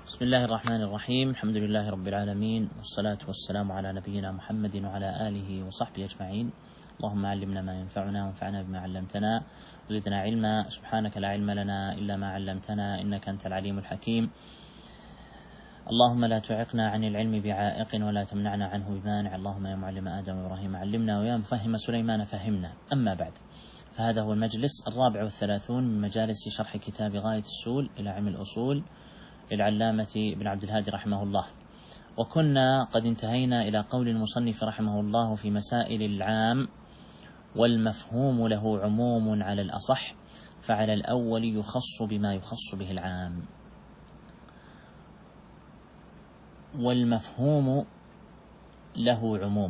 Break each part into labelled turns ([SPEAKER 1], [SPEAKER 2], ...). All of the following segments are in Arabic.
[SPEAKER 1] بسم الله الرحمن الرحيم. الحمد لله رب العالمين، والصلاة والسلام على نبينا محمد وعلى آله وصحبه أجمعين. اللهم علمنا ما ينفعنا وانفعنا بما علمتنا وزدنا علما. سبحانك لا علم لنا إلا ما علمتنا إنك أنت العليم الحكيم. اللهم لا تعقنا عن العلم بعائق ولا تمنعنا عنه بمانع. اللهم يا معلم آدم وإبراهيم علمنا ويا مفهم سليمان فهمنا. أما بعد، فهذا هو المجلس 34 من مجالس شرح كتاب غاية السول إلى علم الأصول للعلامة ابن عبد الهادي رحمه الله. وكنا قد انتهينا إلى قول المصنف رحمه الله في مسائل العام: والمفهوم له عموم على الأصح، فعلى الأول يخص بما يخص به العام. والمفهوم له عموم.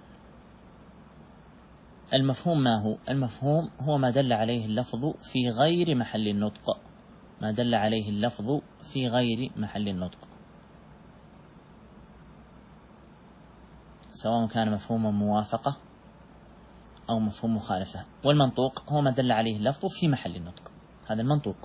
[SPEAKER 1] المفهوم ما هو؟ المفهوم هو ما دل عليه اللفظ في غير محل النطق، ما دل عليه اللفظ في غير محل النطق، سواء كان مفهوم موافقة أو مفهوم مخالفة. والمنطوق هو ما دل عليه اللفظ في محل النطق، هذا المنطوق.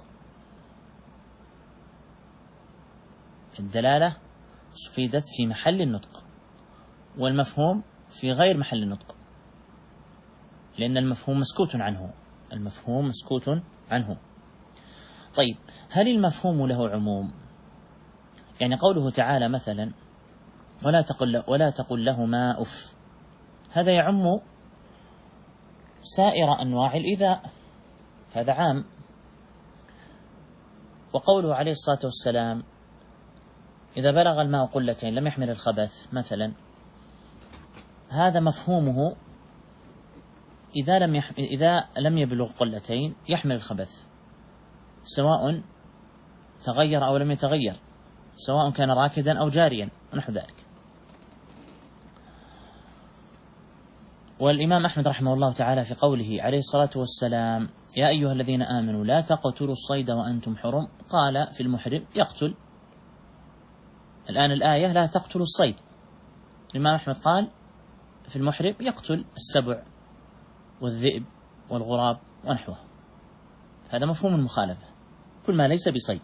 [SPEAKER 1] الدلالة استفيدت في محل النطق، والمفهوم في غير محل النطق، لأن المفهوم مسكوت عنه، المفهوم مسكوت عنه. طيب، هل المفهوم له عموم؟ يعني قوله تعالى مثلا: ولا تقل لهما أف، هذا يعم سائر أنواع الإيذاء، هذا عام. وقوله عليه الصلاة والسلام: إذا بلغ الماء قلتين لم يحمل الخبث مثلا، هذا مفهومه إذا لم يبلغ قلتين يحمل الخبث، سواء تغير أو لم يتغير، سواء كان راكدا أو جاريا ونحو ذلك. والإمام أحمد رحمه الله تعالى في قوله عليه الصلاة والسلام: يا أيها الذين آمنوا لا تقتلوا الصيد وأنتم حرم، قال في المحرم يقتل. الآن الآية لا تقتلوا الصيد، الإمام أحمد قال في المحرم يقتل السبع والذئب والغراب ونحوه. هذا مفهوم المخالفة، كل ما ليس بصيد.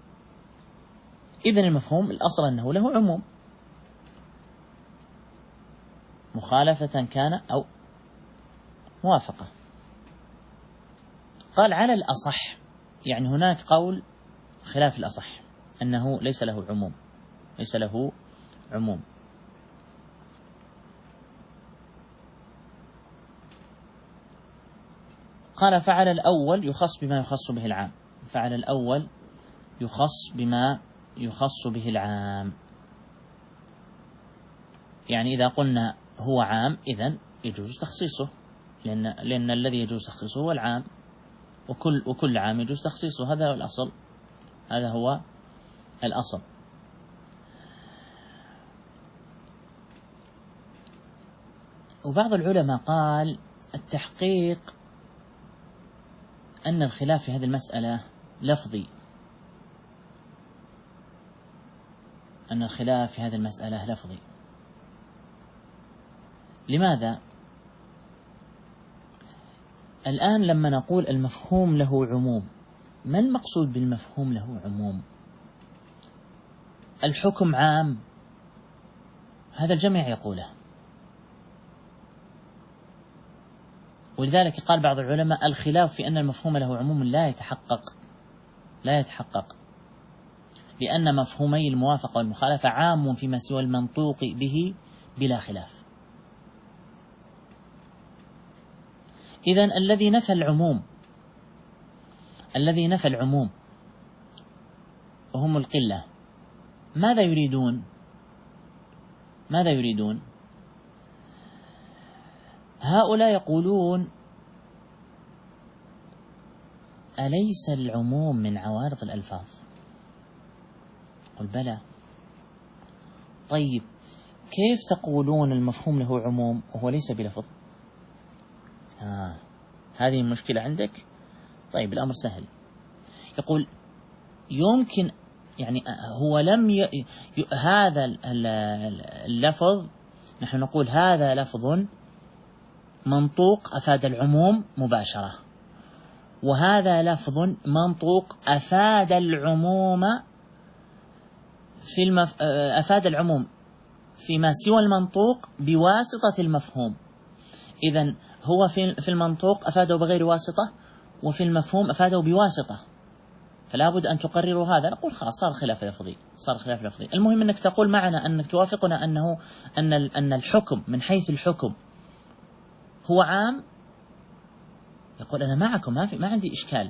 [SPEAKER 1] إذن المفهوم الأصل أنه له عموم، مخالفة كان أو موافقة. قال على الأصح، يعني هناك قول خلاف الأصح أنه ليس له عموم، ليس له عموم. قال فعلى الأول يخص بما يخص به العام، فعلى الأول يخص بما يخص به العام. يعني إذا قلنا هو عام إذن يجوز تخصيصه، لأن الذي يجوز تخصيصه هو العام، وكل عام يجوز تخصيصه، هذا هو الأصل، هذا هو الأصل. وبعض العلماء قال التحقيق أن الخلاف في هذه المسألة لفظي، أن الخلاف في هذه المسألة لفظي. لماذا؟ الآن لما نقول المفهوم له عموم، ما المقصود بالمفهوم له عموم؟ الحكم عام، هذا الجميع يقوله. ولذلك قال بعض العلماء الخلاف في أن المفهوم له عموم لا يتحقق، لأن مفهومي الموافقة والمخالفة عام فيما سوى المنطوق به بلا خلاف. إذن الذي نفى العموم وهم القلة، ماذا يريدون؟ هؤلاء يقولون: أليس العموم من عوارض الألفاظ؟ قل بلى. طيب، كيف تقولون المفهوم له عموم وهو ليس بلفظ؟ هذه المشكلة عندك. طيب، الأمر سهل. يقول يمكن، يعني هو لم هذا اللفظ، نحن نقول هذا لفظ منطوق أفاد العموم مباشرة، وهذا لفظ منطوق أفاد العموم أفاد العموم فيما سوى المنطوق بواسطة المفهوم. إذن هو في المنطوق أفاده بغير واسطة، وفي المفهوم أفاده بواسطة، فلا بد أن تقرروا هذا. نقول خلاص صار خلاف لفظي، صار خلاف لفظي. المهم أنك تقول معنا، أنك توافقنا أن الحكم من حيث الحكم هو عام. يقول أنا معكم، ما عندي إشكال.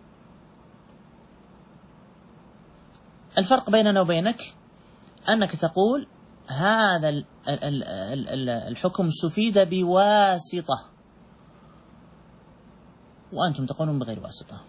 [SPEAKER 1] الفرق بيننا وبينك أنك تقول هذا الحكم استفيد بواسطة، وأنتم تقولون بغير واسطة.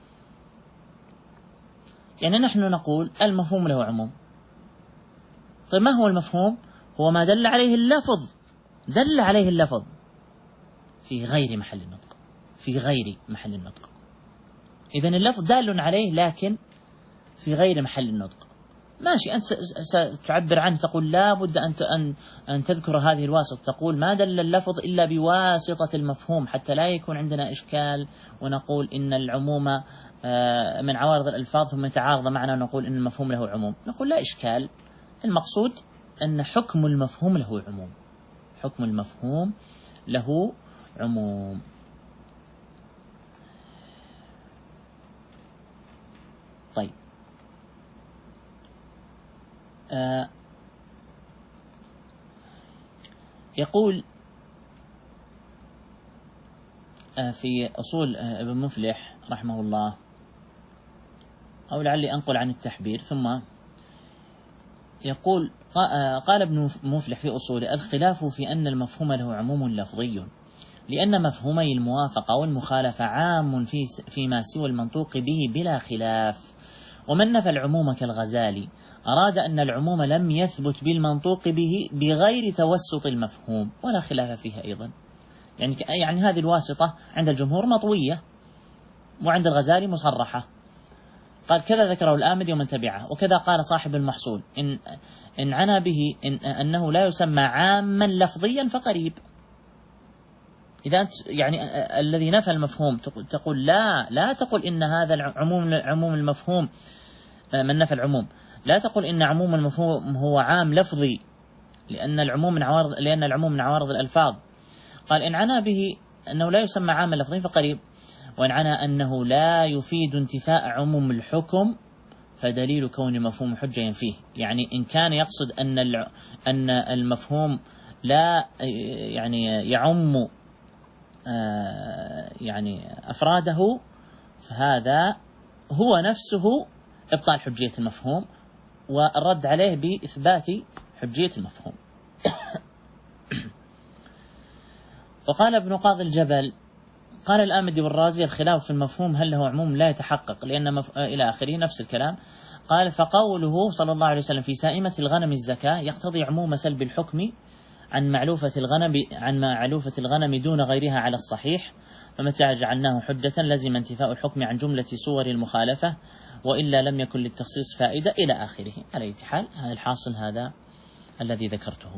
[SPEAKER 1] يعني نحن نقول المفهوم له عموم. طيب ما هو المفهوم؟ هو ما دل عليه اللفظ، دل عليه اللفظ في غير محل النطق، في غير محل النطق. إذن اللفظ دال عليه لكن في غير محل النطق. ماشي، أنت ستعبر عنه، تقول لا بد أن تذكر هذه الواسطة، تقول ما دل اللفظ إلا بواسطة المفهوم، حتى لا يكون عندنا إشكال ونقول إن العموم من عوارض الألفاظ ثم يتعارض معنا ونقول إن المفهوم له عموم. نقول لا إشكال، المقصود أن حكم المفهوم له عموم، حكم المفهوم له عموم. طيب، يقول في أصول ابن مفلح رحمه الله، أو لعلي أنقل عن التحبير، ثم يقول قال ابن مفلح في أصوله: الخلاف في أن المفهوم له عموم لفظي، لأن مفهومي الموافقة والمخالفة عام فيما سوى المنطوق به بلا خلاف. ومن نفى العموم كالغزالي أراد أن العموم لم يثبت بالمنطوق به بغير توسط المفهوم، ولا خلاف فيها أيضا. يعني هذه الواسطة عند الجمهور مطوية، وعند الغزالي مصرحة. قال كذا ذكره الآمدي ومن تبعه، وكذا قال صاحب المحصول إن عنا به أنه لا يسمى عاما لفظيا فقريب. إذا أنت يعني الذي نفى المفهوم تقول لا تقل إن هذا عموم المفهوم، من نفى العموم لا تقل إن عموم المفهوم هو عام لفظي، لأن العموم من عوارض الألفاظ. قال إن عنا به أنه لا يسمى عاما لفظيا فقريب، وإن عنا أنه لا يفيد انتفاء عموم الحكم فدليل كون المفهوم حجة ينفيه. يعني إن كان يقصد أن المفهوم لا يعني يعم يعني أفراده، فهذا هو نفسه إبطال حجية المفهوم، والرد عليه بإثبات حجية المفهوم. وقال ابن قاضي الجبل: قال الآمدي والرازي: الخلاف في المفهوم هل له عموم لا يتحقق، لأن إلى آخره نفس الكلام. قال: فقوله صلى الله عليه وسلم في سائمة الغنم الزكاة يقتضي عموم سلب الحكم عن معلوفة الغنم دون غيرها على الصحيح، فمتى جعلناه حجة لزم انتفاء الحكم عن جملة صور المخالفة، وإلا لم يكن للتخصيص فائدة، إلى آخره. على أي حال هذا الحاصل، هذا الذي ذكرته.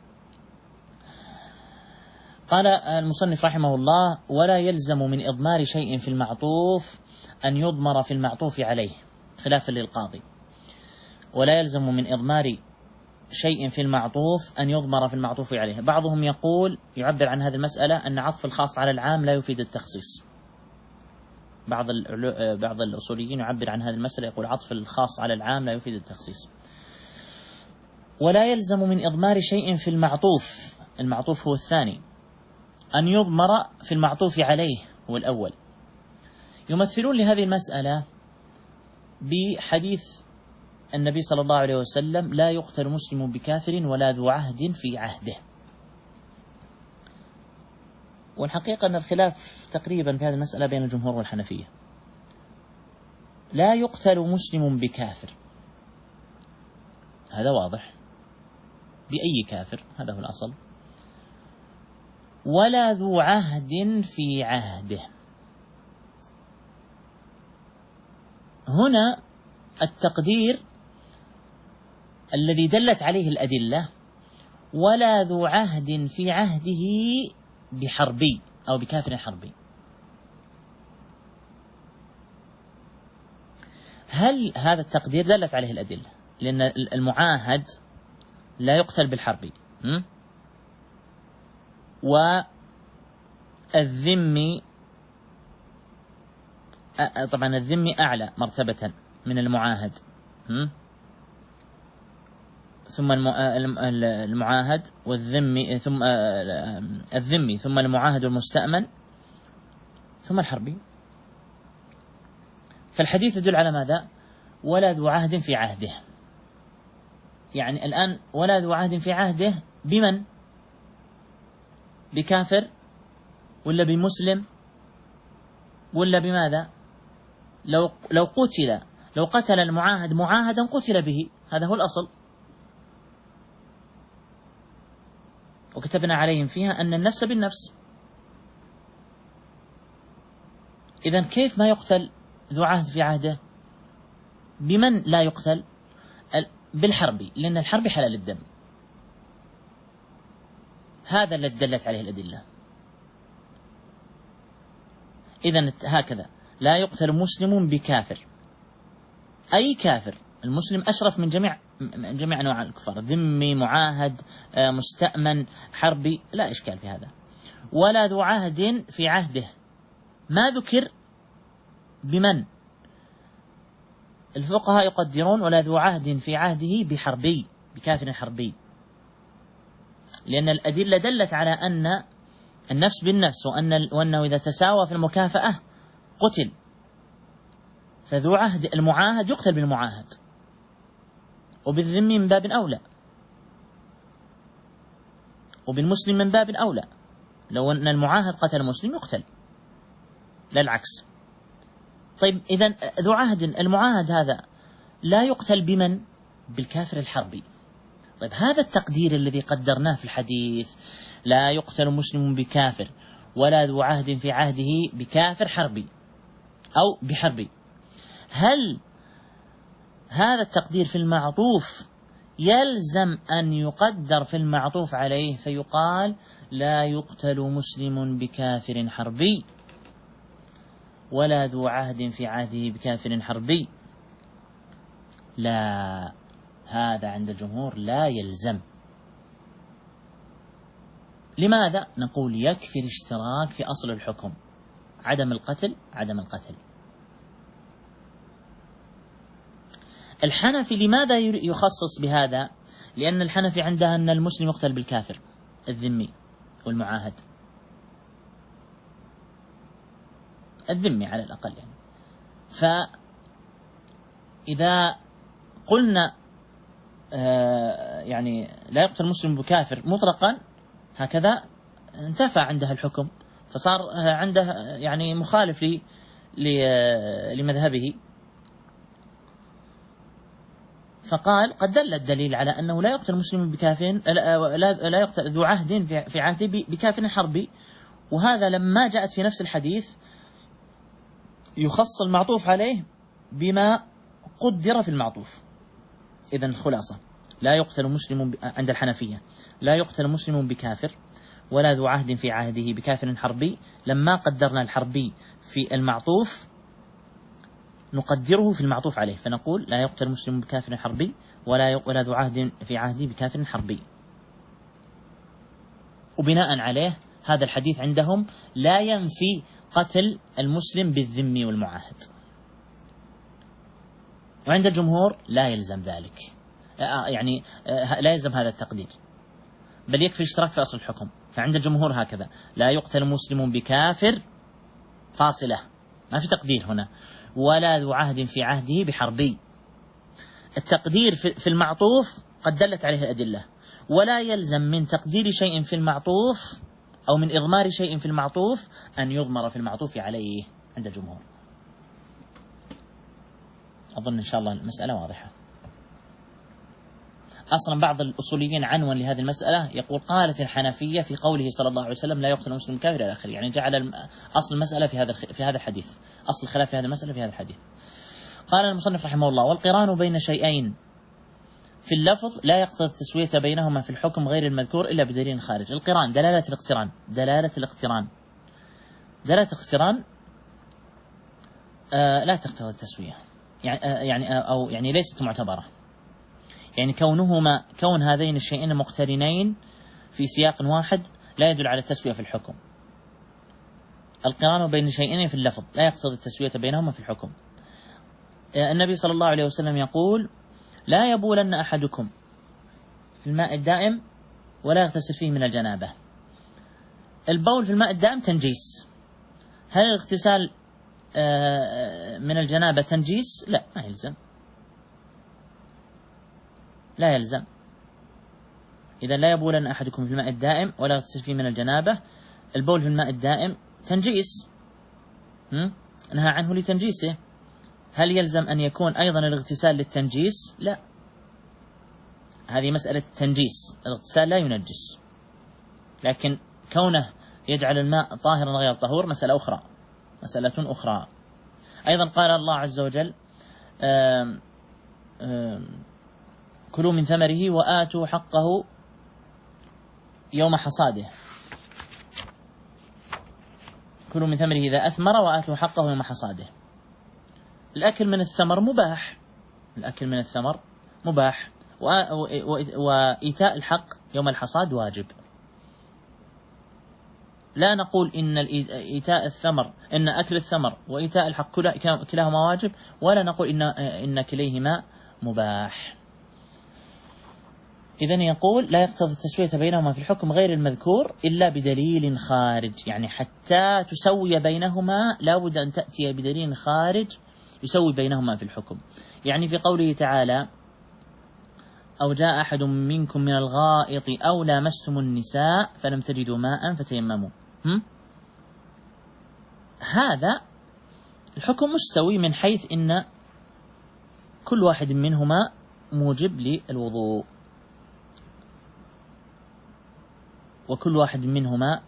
[SPEAKER 1] قال المصنف رحمه الله: ولا يلزم من إضمار شيء في المعطوف أن يضمر في المعطوف عليه، خلافا للقاضي. ولا يلزم من إضمار شيء في المعطوف أن يضمر في المعطوف عليه. بعضهم يعبر عن هذه المسألة أن عطف الخاص على العام لا يفيد التخصيص. بعض الأصوليين يعبر عن هذه المسألة، يقول عطف الخاص على العام لا يفيد التخصيص. ولا يلزم من إضمار شيء في المعطوف هو الثاني، أن يضمر في المعطوف عليه هو الأول. يمثلون لهذه المسألة بحديث النبي صلى الله عليه وسلم: لا يقتل مسلم بكافر ولا ذو عهد في عهده. والحقيقة أن الخلاف تقريبا في هذه المسألة بين الجمهور والحنفية. لا يقتل مسلم بكافر، هذا واضح، بأي كافر، هذا هو الأصل. ولا ذو عهد في عهده، هنا التقدير الذي دلت عليه الأدلة: ولا ذو عهد في عهده بحربي أو بكافر حربي. هل هذا التقدير دلت عليه الأدلة؟ لأن المعاهد لا يقتل بالحرب، والذمي طبعا الذمي أعلى مرتبة من المعاهد، ثم المعاهد والذمي، ثم الذمي، ثم المعاهد والمستأمن، ثم الحربي. فالحديث يدل على ماذا؟ ولا ذو عهد في عهده. يعني الآن ولا ذو عهد في عهده بمن؟ بكافر ولا بمسلم ولا بماذا؟ لو قتل المعاهد معاهدا قتل به، هذا هو الأصل. وكتبنا عليهم فيها أن النفس بالنفس. إذن كيف ما يقتل ذو عهد في عهده؟ بمن لا يقتل؟ بالحرب، لأن الحرب حلال الدم. هذا الذي دلت عليه الأدلة. إذن هكذا لا يقتل مسلم بكافر، أي كافر. المسلم أشرف من جميع أنواع الكفار، ذمي، معاهد، مستأمن، حربي، لا إشكال في هذا. ولا ذو عهد في عهده، ما ذكر بمن؟ الفقهاء يقدرون ولا ذو عهد في عهده بحربي، بكافر حربي، لأن الأدلة دلت على أن النفس بالنفس، وأنه إذا تساوى في المكافأة قتل. فذو عهد المعاهد يقتل بالمعاهد، وبالذمي من باب أولى، وبالمسلم من باب أولى. لو أن المعاهد قتل المسلم يقتل، لا العكس. طيب إذن ذو عهد المعاهد هذا لا يقتل بمن؟ بالكافر الحربي. طيب هذا التقدير الذي قدرناه في الحديث، لا يقتل مسلم بكافر ولا ذو عهد في عهده بكافر حربي أو بحربي، هل هذا التقدير في المعطوف يلزم أن يقدر في المعطوف عليه فيقال لا يقتل مسلم بكافر حربي ولا ذو عهد في عهده بكافر حربي؟ لا، هذا عند الجمهور لا يلزم. لماذا؟ نقول يكفي الاشتراك في أصل الحكم، عدم القتل. الحنفي لماذا يخصص بهذا؟ لأن الحنفي عندها أن المسلم يقتل بالكافر الذمي والمعاهد، الذمي على الأقل يعني. فإذا قلنا يعني لا يقتل المسلم بكافر مطلقا هكذا انتفى عندها الحكم، فصار عنده يعني مخالف لمذهبه. فقال قد دل الدليل على أنه لا يقتل المسلم بكافر، لا يقتل ذو عهد في عهده بكافر حربي. وهذا لما جاءت في نفس الحديث يخص المعطوف عليه بما قدر في المعطوف. إذن الخلاصة لا يقتل مسلم عند الحنفية لا يقتل مسلم بكافر ولا ذو عهد في عهده بكافر حربي. لما قدرنا الحربي في المعطوف نقدره في المعطوف عليه، فنقول لا يقتل مسلم بكافر حربي ولا ذو عهد في عهده بكافر حربي. وبناء عليه هذا الحديث عندهم لا ينفي قتل المسلم بالذمي والمعاهد، وعند الجمهور لا يلزم ذلك، يعني لا يلزم هذا التقدير، بل يكفي الاشتراك في أصل الحكم. فعند الجمهور هكذا لا يقتل مسلم بكافر فاصلة، ما في تقدير هنا، ولا ذو عهد في عهده بحربي. التقدير في المعطوف قد دلت عليه الأدلة، ولا يلزم من تقدير شيء في المعطوف أو من إضمار شيء في المعطوف أن يضمر في المعطوف عليه عند الجمهور. أظن إن شاء الله المسألة واضحة. أصلا بعض الأصوليين عنوا لهذه المسألة يقول قالت الحنفية في قوله صلى الله عليه وسلم لا يقتل المسلم كافر إلى آخره، يعني جعل أصل المسألة في هذا الحديث، أصل الخلاف في هذه المسألة في هذا الحديث. قال المصنف رحمه الله والقران بين شيئين في اللفظ لا يقتضي التسوية بينهما في الحكم غير المذكور إلا بدليل خارج. القران دلالة الاقتران لا تقتضي التسوية، يعني ليست معتبرة. يعني كون هذين الشيئين مقترنين في سياق واحد لا يدل على التسوية في الحكم. القران بين شيئين في اللفظ لا يقتضي التسوية بينهما في الحكم. النبي صلى الله عليه وسلم يقول: لا يبولن أحدكم في الماء الدائم ولا يغتسل فيه من الجنابة. البول في الماء الدائم تنجيس. هل الاغتسال من الجنابة تنجيس؟ لا، ما يلزم، لا يلزم. إذا لا يبولن أحدكم في الماء الدائم ولا يغتسل فيه من الجنابة. البول في الماء الدائم تنجيس، نهى عنه لتنجيسه. هل يلزم أن يكون أيضا الاغتسال للتنجيس؟ لا، هذه مسألة التنجيس، الاغتسال لا ينجس، لكن كونه يجعل الماء طاهرا غير طهور مسألة أخرى. أيضا قال الله عز وجل: كلوا من ثمره وآتوا حقه يوم حصاده. كلوا من ثمره إذا أثمر وآتوا حقه يوم حصاده. الأكل من الثمر مباح، وإيتاء الحق يوم الحصاد واجب. لا نقول إن إن أكل الثمر وإيتاء الحق كلاهما واجب، ولا نقول إن كليهما مباح. إذن يقول: لا يقتضي التسوية بينهما في الحكم غير المذكور إلا بدليل خارج. يعني حتى تسوي بينهما لا بد أن تأتي بدليل خارج يسوي بينهما في الحكم. يعني في قوله تعالى: أو جاء أحد منكم من الغائط أو لامستم النساء فلم تجدوا ماء فتيمموا. هذا الحكم مستوي من حيث إن كل واحد منهما موجب للوضوء، وكل واحد منهما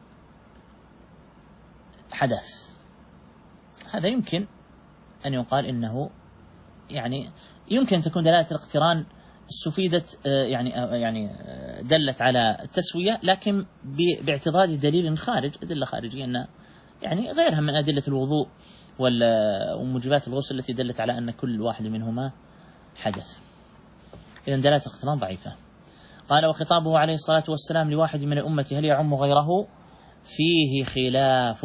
[SPEAKER 1] حدث. هذا يمكن أن يقال إنه يعني يمكن أن تكون دلالة الاقتران استفيدت يعني دلت على التسوية، لكن باعتضاد دليل خارج، أدلة خارجية أن يعني غيرها من أدلة الوضوء وموجبات الغسل التي دلت على أن كل واحد منهما حدث. إذن دلالة الاقتران ضعيفة. قال: وخطابه عليه الصلاة والسلام لواحد من الأمة هل يعم غيره؟ فيه خلاف.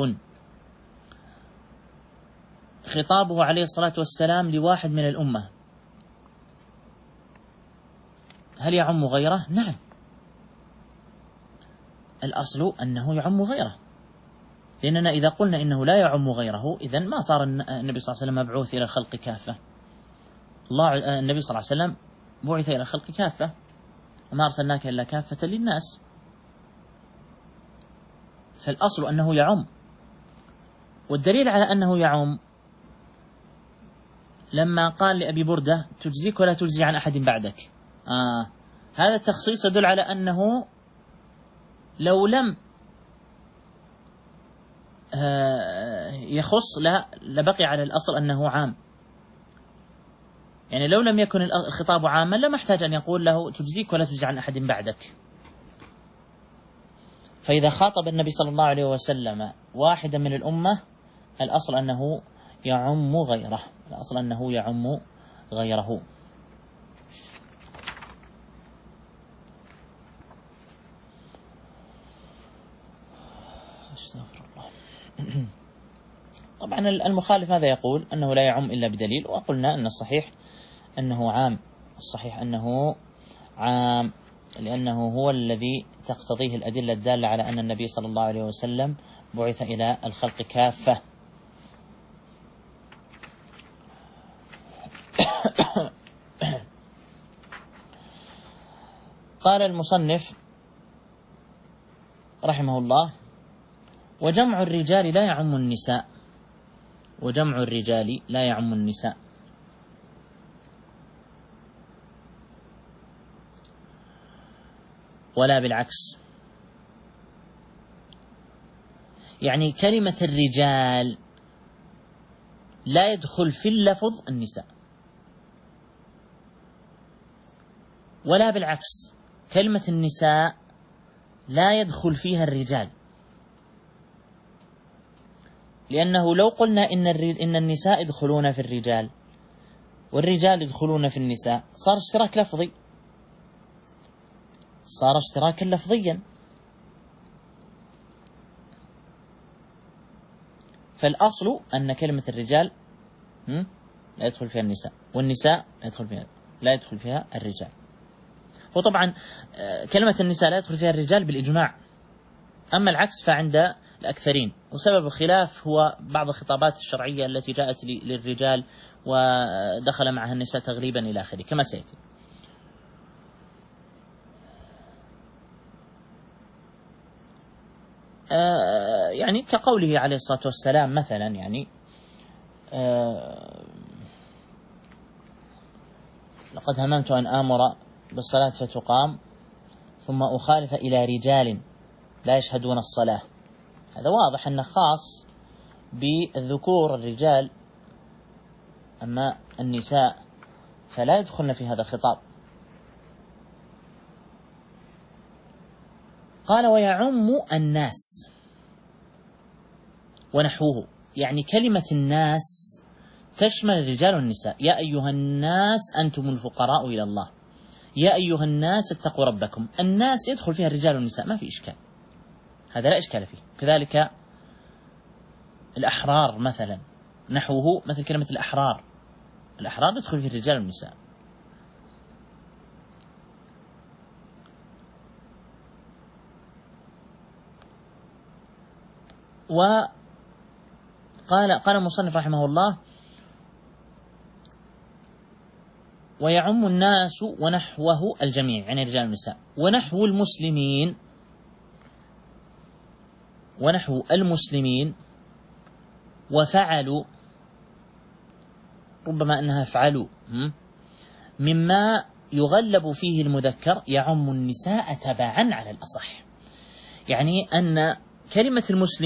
[SPEAKER 1] خطابه عليه الصلاة والسلام لواحد من الأمة هل يعم غيره؟ نعم، الأصل أنه يعم غيره، لأننا إذا قلنا إنه لا يعم غيره إذن ما صار النبي صلى الله عليه وسلم مبعوث إلى الخلق كافة. النبي صلى الله عليه وسلم بعث إلى الخلق كافة، وما أرسلناك إلا كافة للناس. فالأصل أنه يعم، والدليل على أنه يعم لما قال لأبي بردة: تجزيك ولا تجزي عن أحد بعدك. هذا التخصيص يدل على أنه لو لم يخص لبقي على الأصل أنه عام. يعني لو لم يكن الخطاب عاما لما احتاج أن يقول له: تجزيك ولا تجزي عن أحد بعدك. فإذا خاطب النبي صلى الله عليه وسلم واحدا من الأمة الأصل أنه يعم غيره، الأصل أنه يعم غيره. استغفر الله. طبعا المخالف هذا يقول أنه لا يعم إلا بدليل، وقلنا أن الصحيح أنه عام، الصحيح أنه عام، لأنه هو الذي تقتضيه الأدلة الدالة على أن النبي صلى الله عليه وسلم بعث إلى الخلق كافة. قال المصنف رحمه الله: وجمع الرجال لا يعم النساء، وجمع الرجال لا يعم النساء. ولا بالعكس، يعني كلمة الرجال لا يدخل في اللفظ النساء، ولا بالعكس كلمة النساء لا يدخل فيها الرجال، لأنه لو قلنا إن النساء يدخلون في الرجال والرجال يدخلون في النساء صار اشتراك لفظي، صار اشتراكا لفظيا. فالأصل أن كلمة الرجال لا يدخل فيها النساء، والنساء لا يدخل فيها الرجال. وطبعا كلمة النساء لا يدخل فيها الرجال بالإجماع، أما العكس فعند الأكثرين. وسبب الخلاف هو بعض الخطابات الشرعية التي جاءت للرجال ودخل معها النساء تغليبا إلى آخره كما سيأتي. يعني كقوله عليه الصلاة والسلام مثلا، يعني لقد هممت أن آمر بالصلاة فتقام ثم أخالف إلى رجال لا يشهدون الصلاة. هذا واضح أنه خاص بالذكور الرجال، أما النساء فلا يدخلن في هذا الخطاب. قال ويعم الناس ونحوه، يعني كلمة الناس تشمل الرجال والنساء. يا أيها الناس أنتم الفقراء إلى الله، يا أيها الناس اتقوا ربكم. الناس يدخل فيها الرجال والنساء، ما في إشكال، هذا لا إشكال فيه. كذلك الأحرار مثلا، نحوه مثل كلمة الأحرار، الأحرار يدخل فيه الرجال والنساء. قال المصنف رحمه الله ويعم الناس ونحوه الجميع، يعني الرجال والنساء، ونحو المسلمين، ونحو المسلمين وفعلوا، ربما أنها فعلوا، مما يغلب فيه المذكر يعم النساء تبعا على الأصح. يعني أن كلمة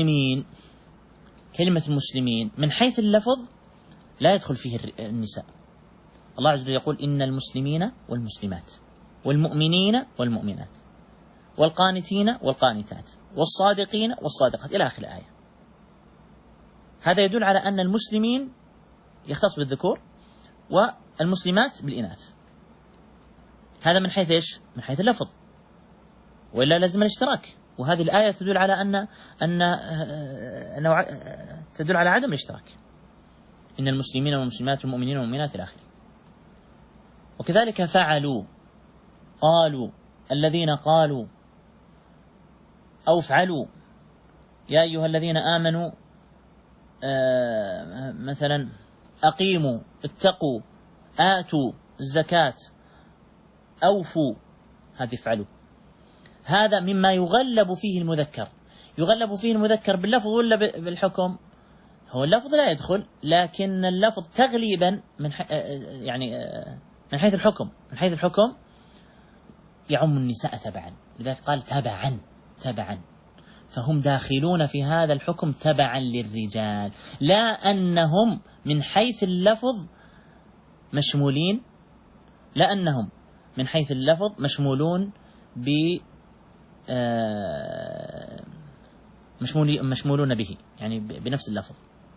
[SPEAKER 1] المسلمين من حيث اللفظ لا يدخل فيه النساء. الله عز وجل يقول إن المسلمين والمسلمات والمؤمنين والمؤمنات والقانتين والقانتات والصادقين والصادقات إلى آخر الآية. هذا يدل على أن المسلمين يختص بالذكور والمسلمات بالإناث. هذا من حيث إيش؟ من حيث اللفظ، وإلا لازم الاشتراك. وهذه الآية تدل على أن تدل على عدم الاشتراك، إن المسلمين والمسلمات والمؤمنين والمؤمنات إلى آخره. وكذلك فعلوا، قالوا، الذين قالوا، أو افعلوا، يا أيها الذين آمنوا مثلا أقيموا، اتقوا، آتوا الزكاة، أوفوا، هذه افعلوا. هذا مما يغلب فيه المذكر. يغلب فيه المذكر باللفظ ولا بالحكم؟ هو اللفظ لا يدخل، لكن اللفظ تغليبا من من حيث الحكم، من حيث الحكم يعم النساء تبعا، لذلك قال تبعا، فهم داخلون في هذا الحكم تبعا للرجال، لا أنهم من حيث اللفظ مشمولين، لا أنهم من حيث اللفظ مشمولون مشمولون به، يعني بنفس اللفظ.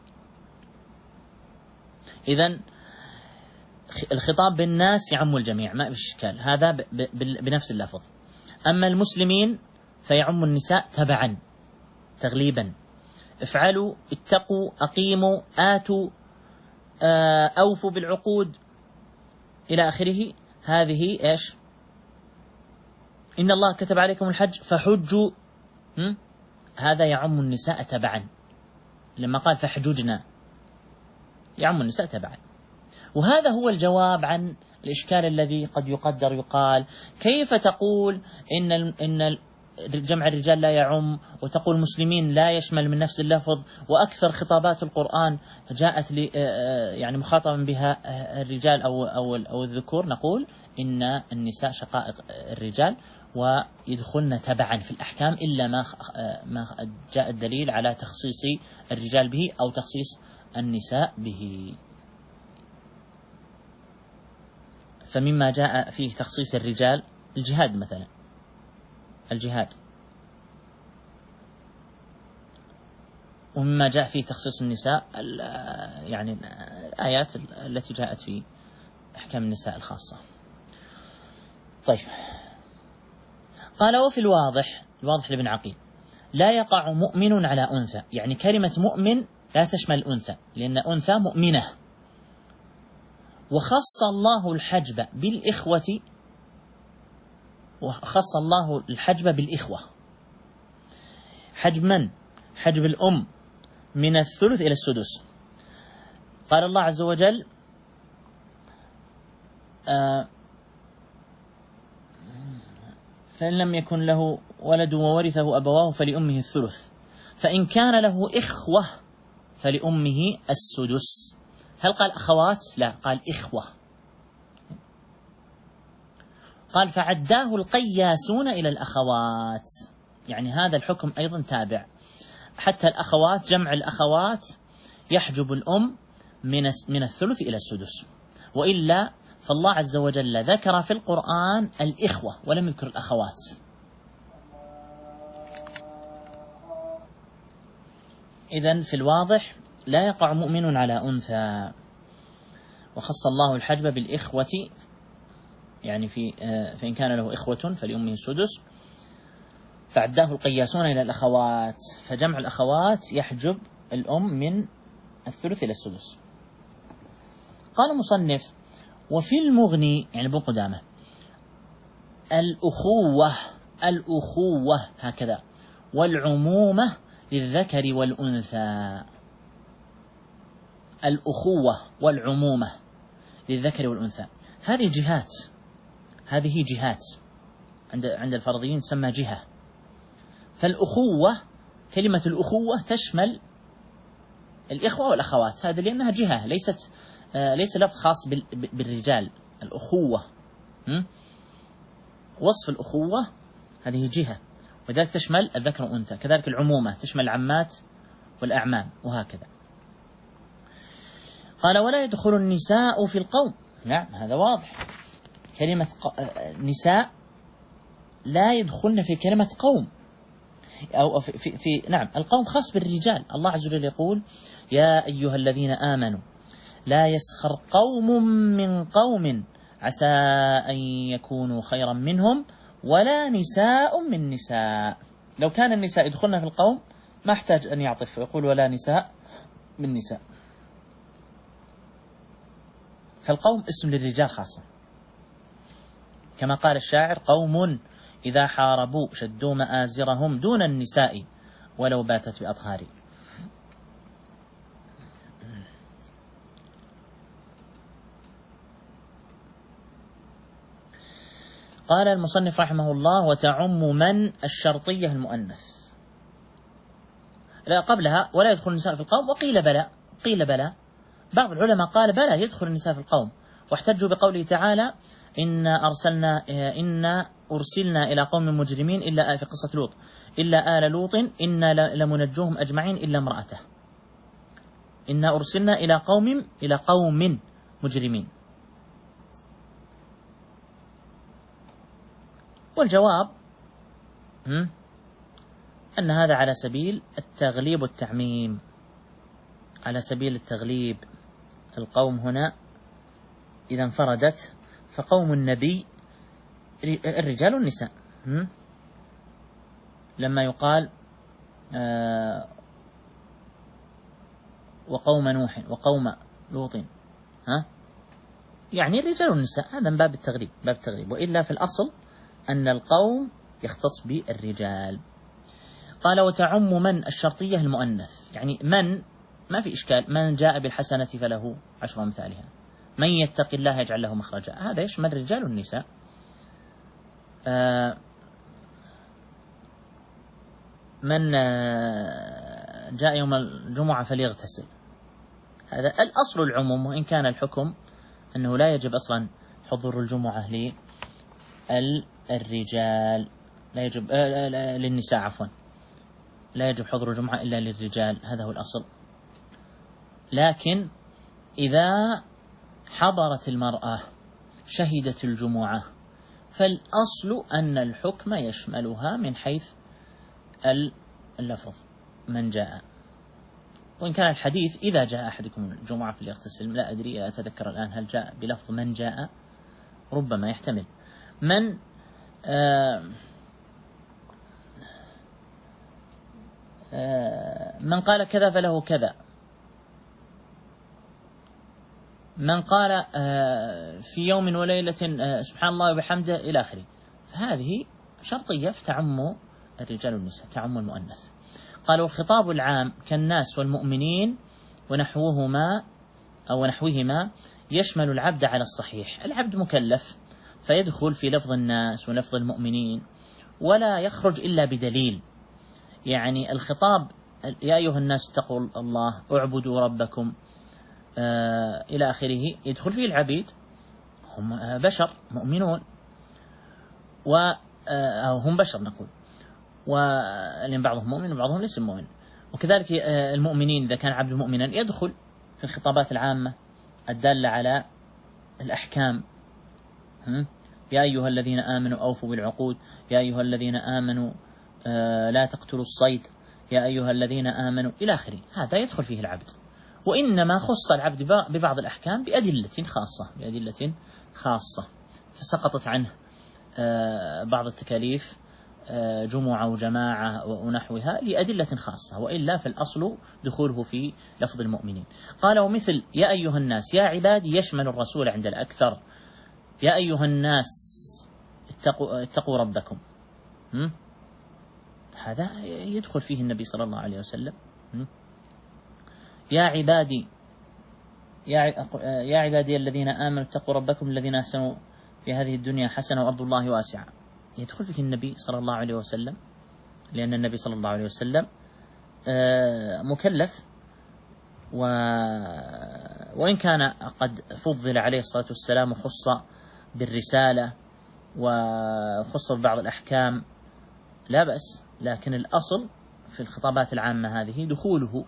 [SPEAKER 1] إذن الخطاب بالناس يعم الجميع، ما في إشكال، هذا بنفس اللفظ. أما المسلمين فيعم النساء تبعا تغليبا. افعلوا، اتقوا، أقيموا، آتوا، أوفوا بالعقود إلى آخره. هذه إيش؟ إن الله كتب عليكم الحج فحجوا، هذا يعم النساء تبعا. لما قال فحججنا يعم النساء تبعا. وهذا هو الجواب عن الإشكال الذي قد يقدر، يقال كيف تقول إن جمع الرجال لا يعم، وتقول مسلمين لا يشمل من نفس اللفظ، وأكثر خطابات القرآن جاءت يعني مخاطبا بها الرجال أو الذكور. نقول إن النساء شقائق الرجال ويدخلن تبعا في الأحكام، إلا ما جاء الدليل على تخصيص الرجال به أو تخصيص النساء به. فمما جاء فيه تخصيص الرجال الجهاد مثلا، الجهاد، ومما جاء فيه تخصيص النساء يعني الآيات التي جاءت في أحكام النساء الخاصة. طيب، قال وفي الواضح لابن عقيل لا يقع مؤمن على أنثى، يعني كلمة مؤمن لا تشمل الأنثى لأن أنثى مؤمنة، وخص الله الحجب بالإخوة، وخص الله الحجب بالإخوة. حجب من؟ حجب الأم من الثلث إلى السدس. قال الله عز وجل فإن لم يكن له ولد وورثه أبواه فلأمه الثلث، فإن كان له إخوة فلأمه السدس. هل قال أخوات؟ لا، قال إخوة. قال فعداه القياسون إلى الأخوات، يعني هذا الحكم أيضا تابع، حتى الأخوات جمع الأخوات يحجب الأم من الثلث إلى السدس، وإلا فالله عز وجل ذكر في القرآن الإخوة ولم يذكر الأخوات. إذن في الواضح لا يقع مؤمن على أنثى، وخص الله الحجب بالإخوة، يعني فإن كان له إخوة فلأمه السدس، فعداه القياسون إلى الأخوات، فجمع الأخوات يحجب الأم من الثلث إلى السدس. قال المصنف وفي المغني، يعني ابن قدامة، الأخوة هكذا، والعمومة للذكر والأنثى. الأخوة والعمومة للذكر والأنثى، هذه جهات عند الفرضيين تسمى جهة. فالأخوة، كلمة الأخوة تشمل الإخوة والأخوات، هذا لأنها جهة، ليس لفظ خاص بالرجال. الأخوة وصف الأخوة هذه جهة، وذلك تشمل الذكر والأنثى. كذلك العمومة تشمل العمات والأعمام، وهكذا. قال ولا يدخل النساء في القوم. نعم، هذا واضح، كلمة نساء لا يدخلن في كلمة قوم، أو في نعم، القوم خاص بالرجال. الله عز وجل يقول يا أيها الذين آمنوا لا يسخر قوم من قوم عسى أن يكونوا خيرا منهم ولا نساء من نساء. لو كان النساء يدخلن في القوم ما احتاج أن يعطف ويقول ولا نساء من نساء، فالقوم اسم للرجال خاصة، كما قال الشاعر قوم إذا حاربوا شدوا مآزرهم دون النساء ولو باتت بأطهاري. قال المصنف رحمه الله وتعم من الشرطية المؤنث. لا، قبلها ولا يدخل النساء في القوم، وقيل بلى. بعض العلماء قال بلى يدخل النساء في القوم، واحتجوا بقوله تعالى إنا أرسلنا إلى قوم مجرمين إلا في قصة لوط إلا آل لوط إنا لمنجوهم أجمعين إلا امرأته. إنا أرسلنا إلى قوم مجرمين. والجواب أن هذا على سبيل التغليب والتعميم، على سبيل التغليب. القوم هنا إذا انفردت فقوم النبي الرجال والنساء. لما يقال وقوم نوح وقوم لوط، يعني الرجال والنساء، هذا من باب التغليب، وإلا في الأصل أن القوم يختص بالرجال. قال وتعم من الشرطية المؤنث، يعني من ما في إشكال، من جاء بالحسنة فله 10 أمثالها، من يتق الله يجعل له مخرجا، هذا يشمل الرجال والنساء. من جاء يوم الجمعة فليغتسل، هذا الأصل العموم، وإن كان الحكم أنه لا يجب أصلا حضور الجمعة للرجال، لا يجب للنساء عفوا، لا يجب حضور الجمعة إلا للرجال، هذا هو الأصل. لكن إذا حضرت المرأة شهدت الجمعة فالأصل أن الحكم يشملها من حيث اللفظ من جاء، وإن كان الحديث إذا جاء أحدكم الجمعة فليغتسل، لا أدري، لا أتذكر الآن هل جاء بلفظ من جاء، ربما يحتمل من من قال كذا فله كذا، من قال في يوم وليلة سبحان الله وبحمده إلى آخره. فهذه شرطية فتعم الرجال والنساء، تعم المؤنث. قال والخطاب العام كالناس والمؤمنين ونحوهما أو نحوهما يشمل العبد على الصحيح. العبد مكلف فيدخل في لفظ الناس ولفظ المؤمنين ولا يخرج إلا بدليل. يعني الخطاب يا أيها الناس اتقوا الله اعبدوا ربكم إلى آخره يدخل فيه العبيد، هم بشر مؤمنون أو هم بشر نقول، ولأن بعضهم مؤمن وبعضهم ليس مؤمن. وكذلك المؤمنين إذا كان عبد مؤمنا يدخل في الخطابات العامة الدالة على الأحكام. يا أيها الذين آمنوا أوفوا بالعقود، يا أيها الذين آمنوا لا تقتلوا الصيد، يا أيها الذين آمنوا إلى آخره. هذا يدخل فيه العبد، وإنما خص العبد ببعض الأحكام بأدلة خاصة فسقطت عنه بعض التكاليف جمعة وجماعة ونحوها لأدلة خاصة، وإلا فالأصل دخوله في لفظ المؤمنين. قال ومثل يا أيها الناس يا عبادي يشمل الرسول عند الأكثر. يا أيها الناس اتقوا ربكم، هذا يدخل فيه النبي صلى الله عليه وسلم. يا عبادي يا عبادي الذين آمنوا اتقوا ربكم الذين أحسنوا في هذه الدنيا حسنة وأرض الله واسعة، يدخل فيه النبي صلى الله عليه وسلم، لأن النبي صلى الله عليه وسلم مكلف، وإن كان قد فضل عليه الصلاة والسلام وخص بالرسالة وخص ببعض الأحكام لا بأس، لكن الأصل في الخطابات العامة هذه دخوله.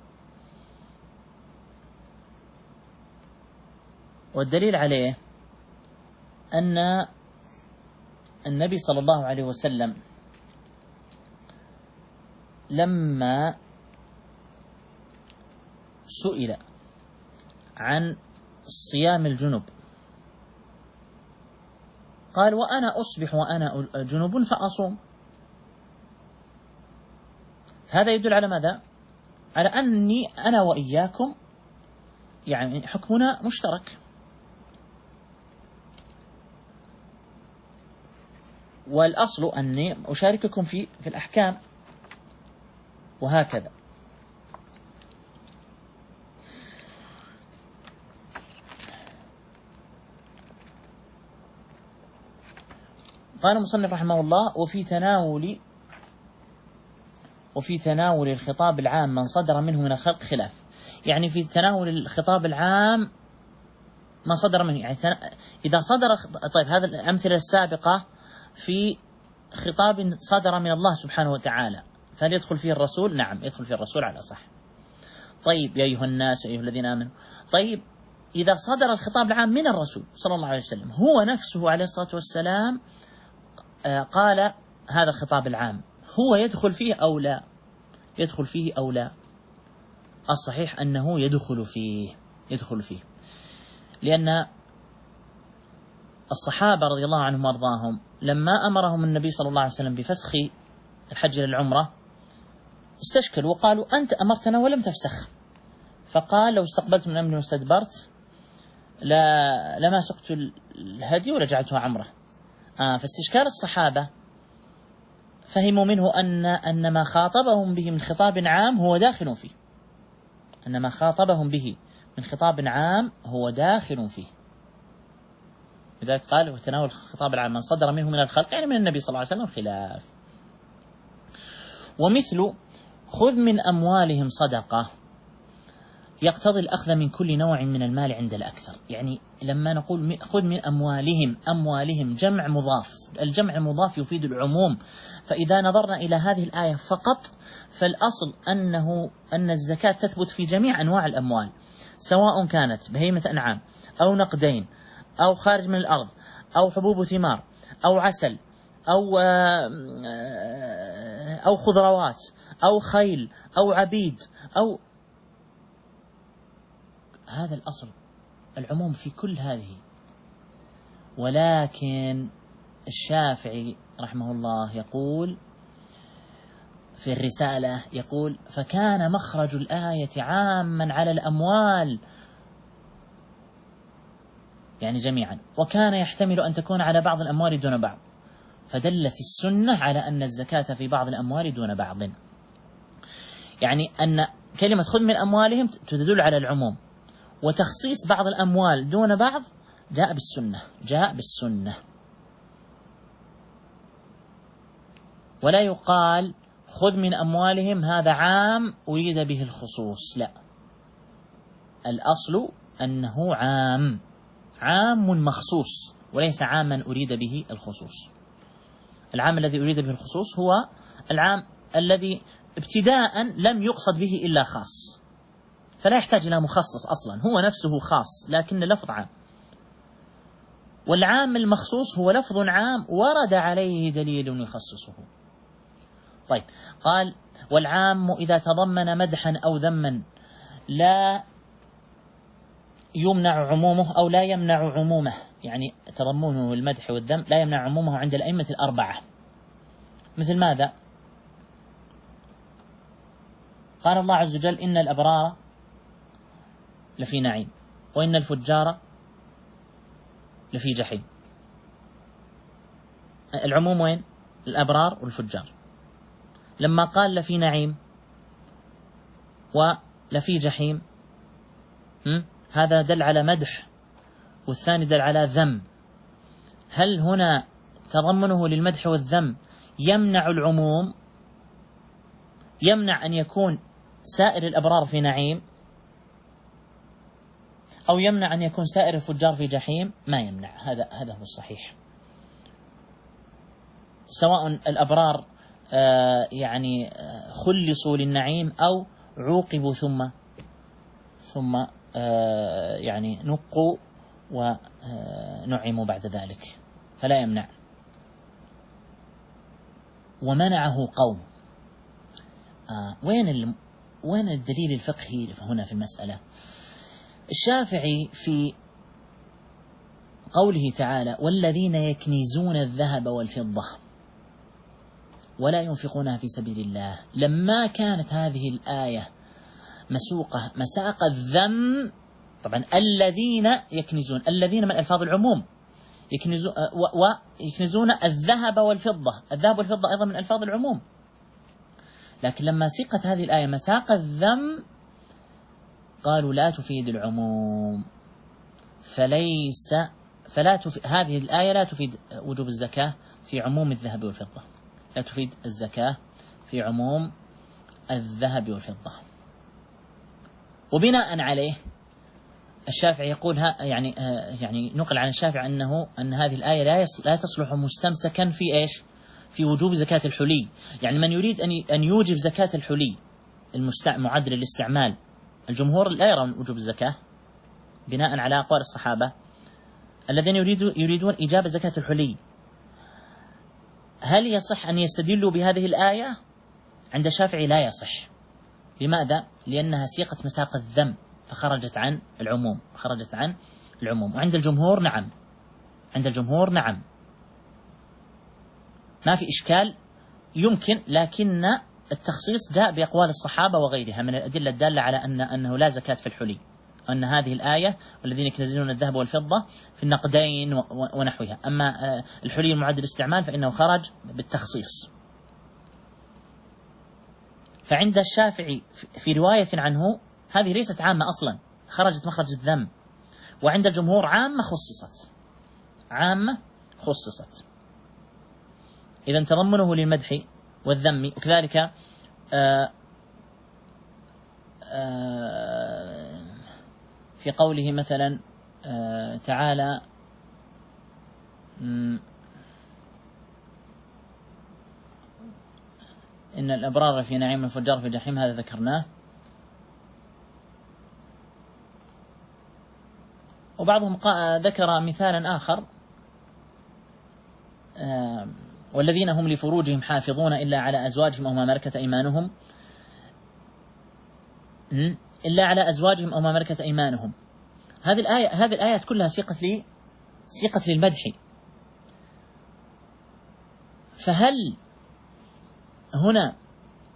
[SPEAKER 1] والدليل عليه أن النبي صلى الله عليه وسلم لما سئل عن صيام الجنب قال وأنا أصبح وأنا جنب فأصوم. هذا يدل على ماذا؟ على أني أنا وإياكم يعني حكمنا مشترك، والأصل أني أشارككم في الأحكام، وهكذا. قال المصنف رحمه الله وفي تناول الخطاب العام من صدر منه من الخلق خلاف. يعني في تناول الخطاب العام ما صدر منه، يعني إذا صدر طيب هذه الأمثلة السابقة في خطاب صدر من الله سبحانه وتعالى، فهل يدخل فيه الرسول؟ نعم يدخل فيه الرسول على صح. طيب يا أيها الناس يا أيها الذين آمنوا، طيب إذا صدر الخطاب العام من الرسول صلى الله عليه وسلم هو نفسه عليه الصلاة والسلام قال هذا الخطاب العام، هو يدخل فيه أو لا؟ يدخل فيه أو لا؟ الصحيح أنه يدخل فيه، لأن الصحابة رضي الله عنهم وارضاهم لما أمرهم النبي صلى الله عليه وسلم بفسخ الحج للعمرة استشكلوا وقالوا أنت أمرتنا ولم تفسخ، فقال لو استقبلت من أمري واستدبرت لما سقت الهدي ولجعلتها عمرة. فاستشكال الصحابة فهموا منه أن ما خاطبهم به من خطاب عام هو داخل فيه، أن ما خاطبهم به من خطاب عام هو داخل فيه. لذلك قال وتناول الخطاب العام من صدر منه من الخلق يعني من النبي صلى الله عليه وسلم خلاف. ومثل خذ من أموالهم صدقة يقتضي الأخذ من كل نوع من المال عند الأكثر. يعني لما نقول خذ من أموالهم جمع مضاف، الجمع مضاف يفيد العموم، فإذا نظرنا إلى هذه الآية فقط فالأصل أن الزكاة تثبت في جميع أنواع الأموال، سواء كانت بهيمة أنعام أو نقدين أو خارج من الأرض أو حبوب ثمار أو عسل أو خضروات أو خيل أو عبيد أو هذا الأصل العموم في كل هذه. ولكن الشافعي رحمه الله يقول في الرسالة يقول: فكان مخرج الآية عاما على الأموال، يعني جميعا، وكان يحتمل أن تكون على بعض الأموال دون بعض، فدلت السنة على أن الزكاة في بعض الأموال دون بعض. يعني أن كلمة خذ من أموالهم تدل على العموم، وتخصيص بعض الأموال دون بعض جاء بالسنة. ولا يقال خذ من أموالهم هذا عام أريد به الخصوص، لا، الأصل أنه عام مخصوص، وليس عاما أريد به الخصوص. العام الذي أريد به الخصوص هو العام الذي ابتداء لم يقصد به إلا خاص، فلا يحتاج إلى مخصص أصلا، هو نفسه خاص لكن لفظ عام. والعام المخصوص هو لفظ عام ورد عليه دليل يخصصه. طيب، قال: والعام إذا تضمن مدحا أو ذما لا يمنع عمومه أو لا يمنع عمومه، يعني تضمنه المدح والذم لا يمنع عمومه عند الأئمة الأربعة. مثل ماذا؟ قال الله عز وجل: إن الأبرار لفي نعيم وإن الفجار لفي جحيم. العموم وين؟ الأبرار والفجار. لما قال لفي نعيم ولفي جحيم، هذا دل على مدح والثاني دل على ذم. هل هنا تضمنه للمدح والذم يمنع العموم، يمنع أن يكون سائر الأبرار في نعيم، أو يمنع أن يكون سائر الفجار في جحيم؟ ما يمنع، هذا هو الصحيح. سواء الأبرار يعني خلصوا للنعيم أو عوقبوا ثم يعني نقوا ونعموا بعد ذلك، فلا يمنع. ومنعه قوم. وين الدليل الفقهي هنا في المسألة؟ الشافعي في قوله تعالى: والذين يكنزون الذهب والفضة ولا ينفقونها في سبيل الله، لما كانت هذه الآية مسوقة مساق الذم، طبعا الذين يكنزون، الذين من ألفاظ العموم، ويكنزون الذهب والفضة، الذهب والفضة أيضا من ألفاظ العموم، لكن لما سيقت هذه الآية مساق الذم قالوا لا تفيد العموم، هذه الآية لا تفيد وجوب الزكاة في عموم الذهب والفضة، لا تفيد الزكاة في عموم الذهب والفضة. وبناء عليه الشافعي يقول يعني نقل عن الشافعي أن هذه الآية لا تصلح مستمسكا في إيش؟ في وجوب زكاة الحلي. يعني من يريد أن يوجب زكاة الحلي معدل الاستعمال، الجمهور لا يرون وجوب الزكاة بناء على أقوال الصحابة الذين يريدون إيجاب زكاة الحلي. هل يصح أن يستدلوا بهذه الآية؟ عند الشافعي لا يصح. لماذا؟ لأنها سيقة مساق الذم فخرجت عن العموم. وعند الجمهور نعم، ما في إشكال، يمكن، لكن التخصيص جاء بأقوال الصحابة وغيرها من الأدلة الدالة على أنه لا زكاة في الحلي، أن هذه الآية والذين يكنزون الذهب والفضة في النقدين ونحوها. أما الحلي المعدل الاستعمال فإنه خرج بالتخصيص. فعند الشافعي في رواية عنه هذه ليست عامة أصلا، خرجت مخرج الذم. وعند الجمهور عامة خصصت. إذا تضمنه للمدح والذم. وكذلك في قوله مثلا تعالى: إن الأبرار في نعيم والفجار في جحيم، هذا ذكرناه. وبعضهم ذكر مثالا آخر: والذين هم لفروجهم حافظون إلا على أزواجهم أو ما ملكت أيمانهم، هذه الآيات كلها سيقت للمدح. فهل هنا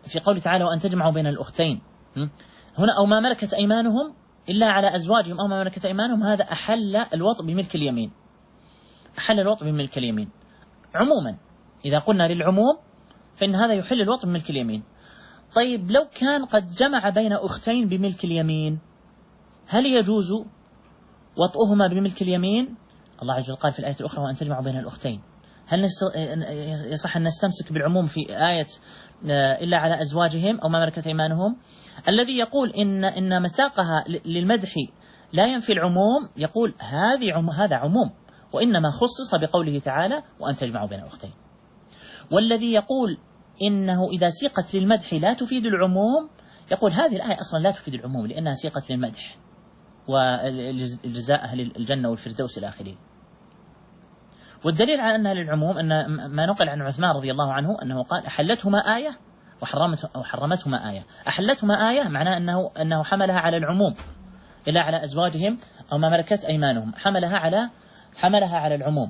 [SPEAKER 1] في قوله تعالى وأن تجمعوا بين الأختين، هنا أو ما ملكت أيمانهم إلا على أزواجهم أو ما ملكت أيمانهم، هذا أحل الوطء بملك اليمين، أحل الوطء بملك اليمين عموما. إذا قلنا للعموم فإن هذا يحل الوطء بملك اليمين. طيب لو كان قد جمع بين أختين بملك اليمين، هل يجوز وطئهما بملك اليمين؟ الله عز وجل قال في الآية الأخرى وأن تجمعوا بين الأختين. هل يصح أن نستمسك بالعموم في آية إلا على أزواجهم أو ما ملكت أيمانهم؟ الذي يقول إن مساقها للمدح لا ينفي العموم يقول هذا عموم، وإنما خصص بقوله تعالى وأن تجمعوا بين الأختين. والذي يقول إنه إذا سيقت للمدح لا تفيد العموم يقول هذه الآية أصلا لا تفيد العموم لأنها سيقت للمدح والجزاء أهل الجنة والفردوس إلى آخره. والدليل على أنها للعموم أن ما نقل عن عثمان رضي الله عنه أنه قال أحلتهما آية وحرمتهما آية. أحلتهما آية معناه أنه حملها على العموم إلا على أزواجهم أو ما ملكت أيمانهم، حملها على العموم.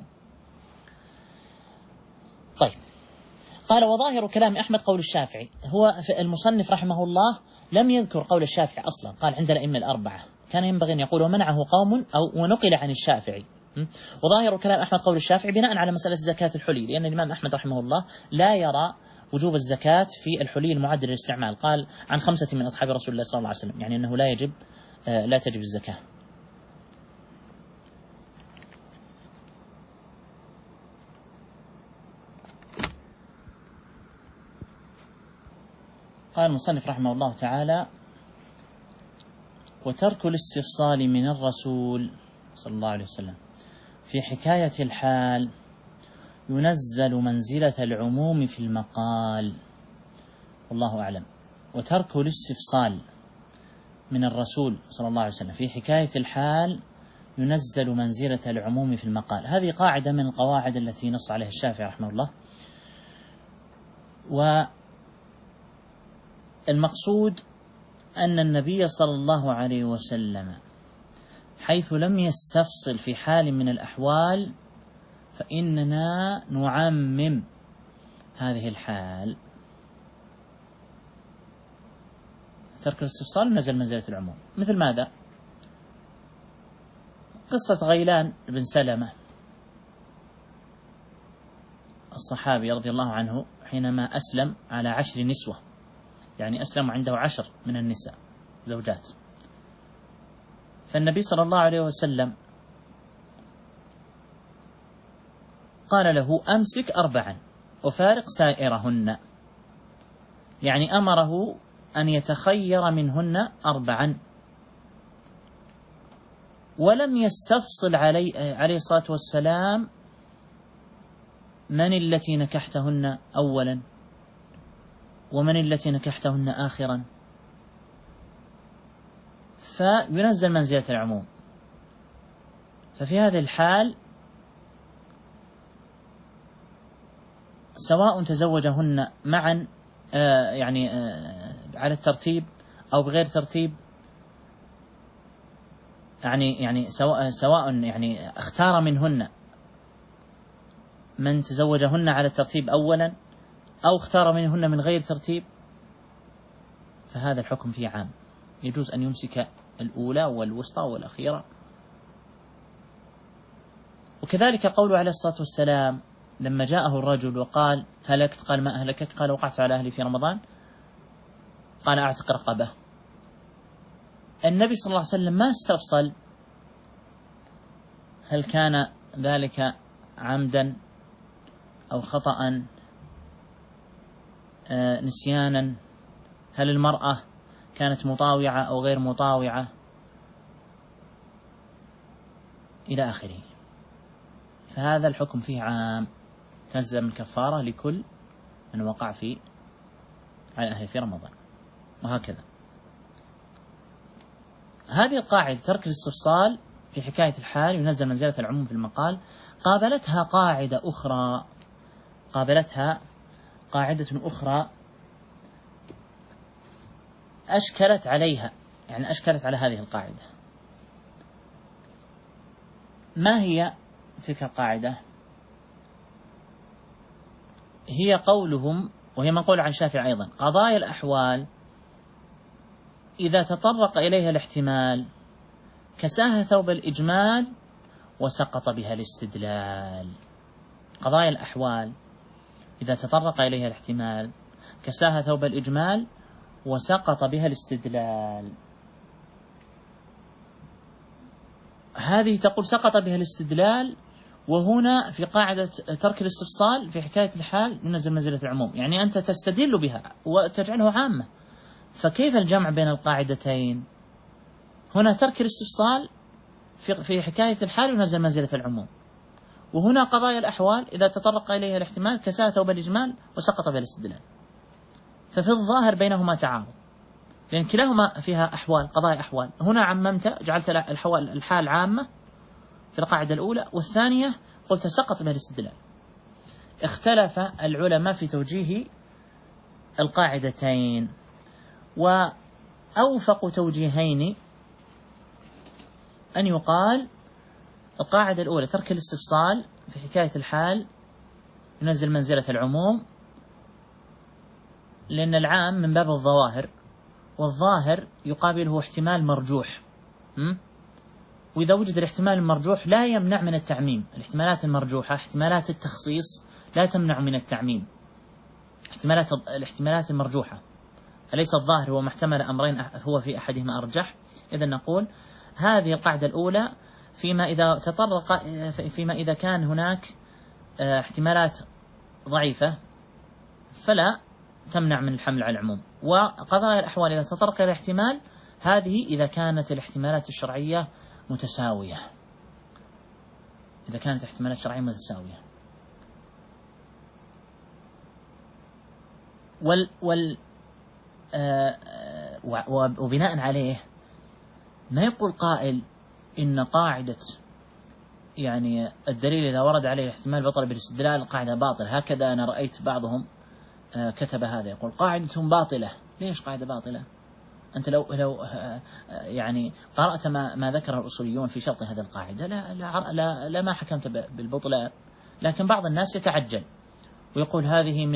[SPEAKER 1] طيب قال وظاهر كلام أحمد قول الشافعي. هو المصنف رحمه الله لم يذكر قول الشافعي أصلا، قال عند الأئمة الأربعة، كان ينبغي أن يقول ومنعه قوم أو ونقل عن الشافعي. وظاهر كلام أحمد قول الشافعي بناء على مسألة زكاة الحلي، لأن الإمام أحمد رحمه الله لا يرى وجوب الزكاة في الحلي المعدل للاستعمال، قال عن 5 من أصحاب رسول الله صلى الله عليه وسلم، يعني أنه لا تجب الزكاة. قال المصنف رحمه الله تعالى وترك الاستفصال من الرسول صلى الله عليه وسلم في حكاية الحال ينزل منزلة العموم في المقال، والله أعلم. وترك الاستفصال من الرسول صلى الله عليه وسلم في حكاية الحال ينزل منزلة العموم في المقال، هذه قاعدة من القواعد التي نص عليها الشافعي رحمه الله. والمقصود أن النبي صلى الله عليه وسلم حيث لم يستفصل في حال من الأحوال فإننا نعمم هذه الحال. ترك الاستفصال نزل منزلة العموم. مثل ماذا؟ قصة غيلان بن سلمة الصحابي رضي الله عنه حينما أسلم على 10 نسوة، يعني أسلم عنده 10 من النساء زوجات، فالنبي صلى الله عليه وسلم قال له أمسك 4 وفارق سائرهن، يعني أمره أن يتخير منهن 4، ولم يستفصل عليه الصلاة والسلام من التي نكحتهن أولا ومن التي نكحتهن آخرا، فينزل منزلة العموم. ففي هذه الحال سواء تزوجهن معا يعني على الترتيب أو بغير ترتيب، يعني سواء يعني اختار منهن من تزوجهن على الترتيب أولا أو اختار منهن من غير ترتيب، فهذا الحكم فيه عام، يجوز أن يمسك الأولى والوسطى والأخيرة. وكذلك قوله عليه الصلاة والسلام لما جاءه الرجل وقال هلكت، قال ما أهلكك؟ قال وقعت على أهلي في رمضان، قال أعتق رقبة. النبي صلى الله عليه وسلم ما استفصل هل كان ذلك عمدا أو خطأ، نسيانا، هل المرأة كانت مطاوعة أو غير مطاوعة إلى آخره. فهذا الحكم فيه عام، تلزم الكفارة لكل من وقع على أهله في رمضان، وهكذا. هذه القاعدة ترك الاستفصال في حكاية الحال ينزل منزلة العموم في المقال. قابلتها قاعدة أخرى أشكلت عليها، يعني أشكلت على هذه القاعدة. ما هي تلك القاعدة؟ هي قولهم وهي منقولة عن الشافعي أيضا: قضايا الأحوال إذا تطرق إليها الاحتمال كساها ثوب الإجمال وسقط بها الاستدلال. قضايا الأحوال إذا تطرق إليها الاحتمال كساها ثوب الإجمال وسقط بها الاستدلال. هذه تقول سقط بها الاستدلال، وهنا في قاعدة ترك الاستفصال في حكاية الحال ينزل منزلة العموم، يعني أنت تستدل بها وتجعله عامة. فكيف الجمع بين القاعدتين؟ هنا ترك الاستفصال في حكاية الحال ينزل منزلة العموم، وهنا قضايا الأحوال إذا تطرق إليها الاحتمال كساها ثوب الإجمال وسقط بها الاستدلال. ففي الظاهر بينهما تعارض، لأن كلاهما فيها أحوال، قضايا أحوال. هنا عممت، جعلت الحال عامة في القاعدة الأولى، والثانية قلت سقط بها الاستدلال. اختلف العلماء في توجيه القاعدتين، وأوفق توجيهين أن يقال القاعدة الأولى ترك الاستفصال في حكاية الحال ينزل منزلة العموم، لأن العام من باب الظواهر، والظاهر يقابله احتمال مرجوح، وإذا وجد الاحتمال المرجوح لا يمنع من التعميم. الاحتمالات المرجوحة، احتمالات التخصيص، لا تمنع من التعميم. الاحتمالات المرجوحة، أليس الظاهر هو محتمل أمرين هو في أحدهما أرجح؟ إذا نقول هذه القاعدة الأولى فيما إذا كان هناك احتمالات ضعيفة فلا تمنع من الحمل على العموم. وقضايا الأحوال إذا تطرق إلى الاحتمال، هذه إذا كانت الاحتمالات الشرعية متساوية، إذا كانت الاحتمالات الشرعية متساوية. وبناء عليه ما يقول قائل إن قاعدة يعني الدليل إذا ورد عليه الاحتمال بطل بالاستدلال قاعدة باطلة. هكذا أنا رأيت بعضهم كتب هذا، يقول قاعدتهم باطلة. ليش قاعدة باطلة؟ أنت لو يعني قرأت ما ذكره الأصوليون في شرط هذه القاعدة لا ما حكمت بالبطلان، لكن بعض الناس يتعجل ويقول هذه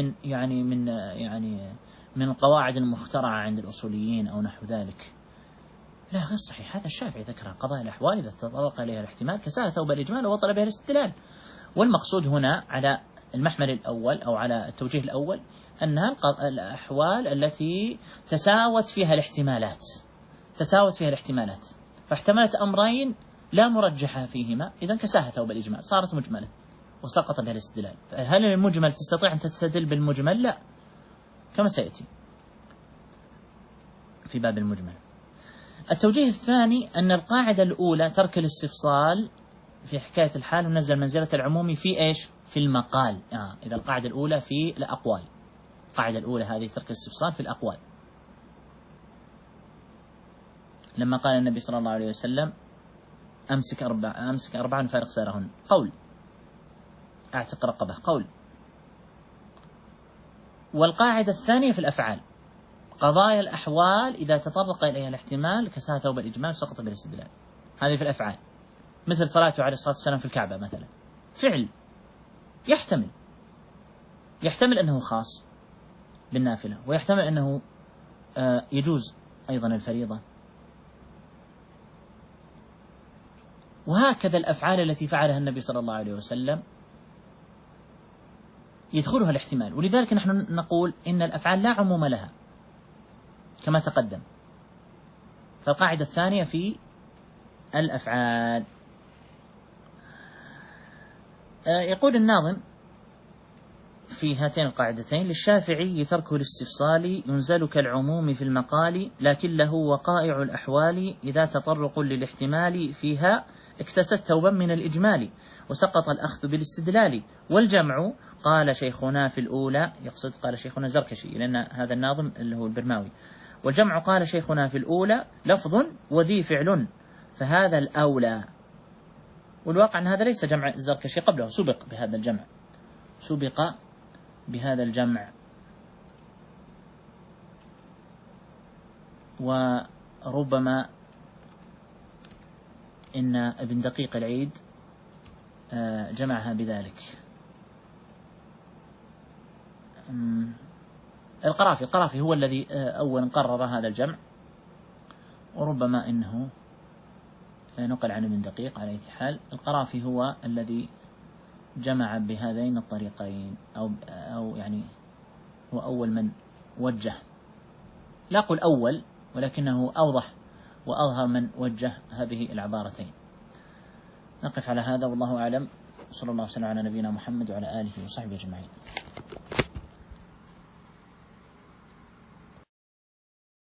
[SPEAKER 1] من القواعد المخترعة عند الأصوليين أو نحو ذلك. لا، غير صحيح. هذا الشافعي ذكرها: قضايا الأحوال إذا تطرق إليها الاحتمال كساها ثوب الإجمال وطلب بها الاستدلال. والمقصود هنا على المحمل الأول أو على التوجيه الأول أنها الأحوال التي تساوت فيها الاحتمالات، فاحتملت أمرين لا مرجحة فيهما، إذا كساها ثوب الإجمال، صارت مجملة وسقط بها الاستدلال. هل المجمل تستطيع أن تستدل بالمجمل؟ لا، كما سيأتي في باب المجمل. التوجيه الثاني أن القاعدة الأولى ترك الاستفصال في حكاية الحال ونزل منزلة العموم في إيش؟ في المقال. إذا القاعدة الأولى في الأقوال، القاعدة الأولى هذه ترك الاستفصال في الأقوال، لما قال النبي صلى الله عليه وسلم: أمسك أربعا فارق سيرهن، قول. أعتق رقبة، قول. والقاعدة الثانية في الأفعال: قضايا الأحوال إذا تطرق إليها الاحتمال كساها ثوب الإجمال سقط بالاستدلال. هذه في الأفعال، مثل صلاته عليه الصلاة والسلام في الكعبة مثلا، فعل يحتمل أنه خاص بالنافلة، ويحتمل أنه يجوز أيضا الفريضة. وهكذا الأفعال التي فعلها النبي صلى الله عليه وسلم يدخلها الاحتمال، ولذلك نحن نقول إن الأفعال لا عموم لها كما تقدم. فالقاعدة الثانية في الأفعال. يقول الناظم في هاتين القاعدتين: للشافعي ترك الاستفصال ينزل كالعموم في المقال، لكن له وقائع الأحوال إذا تطرق للاحتمال فيها اكتست ثوبا من الإجمال وسقط الأخذ بالاستدلال. والجمع قال شيخنا في الأولى، يقصد قال شيخنا الزركشي لأن هذا الناظم اللي هو البرماوي. والجمع قال شيخنا في الأولى لفظ وذي فعل فهذا الأولى. والواقع أن هذا ليس جمع الزركشي قبله، سبق بهذا الجمع. وربما إن ابن دقيق العيد جمعها بذلك. القرافي هو الذي أولا قرر هذا الجمع، وربما إنه نقل عن ابن دقيق. على أي حال القرافي هو الذي جمع بهذين الطريقين، أو يعني هو أول من وجه، لا أقول أول ولكنه أوضح وأظهر من وجه هذه العبارتين. نقف على هذا والله أعلم، صلى الله وسلم على نبينا محمد وعلى آله وصحبه أجمعين.